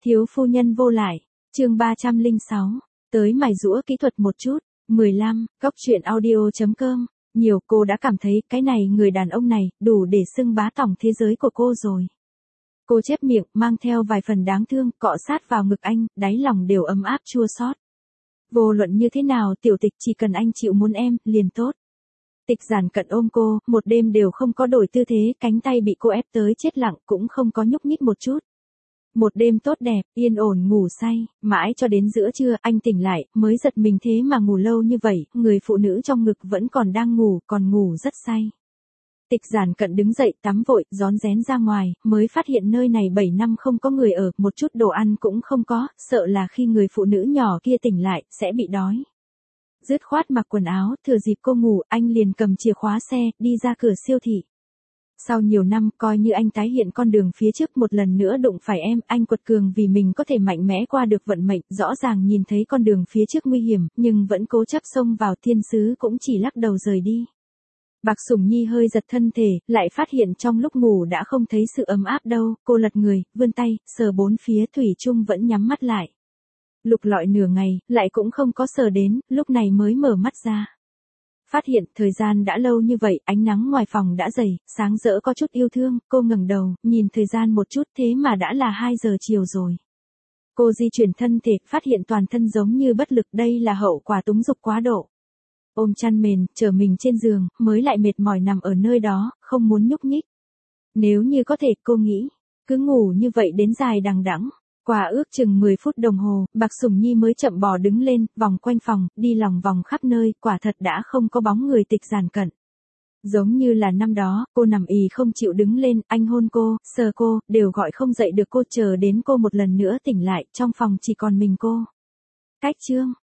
Thiếu phu nhân vô lại, chương 306, tới mài giũa kỹ thuật một chút, 15, góc truyện audio.com, nhiều cô đã cảm thấy cái này người đàn ông này đủ để xưng bá tổng thế giới của cô rồi. Cô chép miệng mang theo vài phần đáng thương cọ sát vào ngực anh, đáy lòng đều ấm áp chua xót. Vô luận như thế nào Tiểu Tịch chỉ cần anh chịu muốn em, liền tốt. Tịch Giản Cận ôm cô, một đêm đều không có đổi tư thế, cánh tay bị cô ép tới chết lặng cũng không có nhúc nhích một chút. Một đêm tốt đẹp, yên ổn ngủ say, mãi cho đến giữa trưa anh tỉnh lại, mới giật mình thế mà ngủ lâu như vậy, người phụ nữ trong ngực vẫn còn đang ngủ, còn ngủ rất say. Tịch Giản Cận đứng dậy tắm vội, rón rén ra ngoài, mới phát hiện nơi này 7 năm không có người ở, một chút đồ ăn cũng không có, sợ là khi người phụ nữ nhỏ kia tỉnh lại, sẽ bị đói. Dứt khoát mặc quần áo, thừa dịp cô ngủ, anh liền cầm chìa khóa xe, đi ra cửa siêu thị. Sau nhiều năm, coi như anh tái hiện con đường phía trước một lần nữa đụng phải em, anh quật cường vì mình có thể mạnh mẽ qua được vận mệnh, rõ ràng nhìn thấy con đường phía trước nguy hiểm, nhưng vẫn cố chấp xông vào, thiên sứ cũng chỉ lắc đầu rời đi. Bạc Sủng Nhi hơi giật thân thể, lại phát hiện trong lúc ngủ đã không thấy sự ấm áp đâu, cô lật người, vươn tay, sờ bốn phía, thủy chung vẫn nhắm mắt lại. Lục lọi nửa ngày, lại cũng không có sờ đến, lúc này mới mở mắt ra. Phát hiện thời gian đã lâu như vậy, ánh nắng ngoài phòng đã dày, sáng rỡ có chút yêu thương, cô ngẩng đầu, nhìn thời gian một chút thế mà đã là 2 giờ chiều rồi. Cô di chuyển thân thể, phát hiện toàn thân giống như bất lực, đây là hậu quả túng dục quá độ. Ôm chăn mền, trở mình trên giường, mới lại mệt mỏi nằm ở nơi đó, không muốn nhúc nhích. Nếu như có thể, cô nghĩ, cứ ngủ như vậy đến dài đằng đẵng. Qua ước chừng 10 phút đồng hồ, Bạc Sủng Nhi mới chậm bò đứng lên, vòng quanh phòng, đi lòng vòng khắp nơi, quả thật đã không có bóng người Tịch Giản Cận. Giống như là năm đó, cô nằm ì không chịu đứng lên, anh hôn cô, sờ cô, đều gọi không dậy được cô, chờ đến cô một lần nữa tỉnh lại, trong phòng chỉ còn mình cô. Cách chương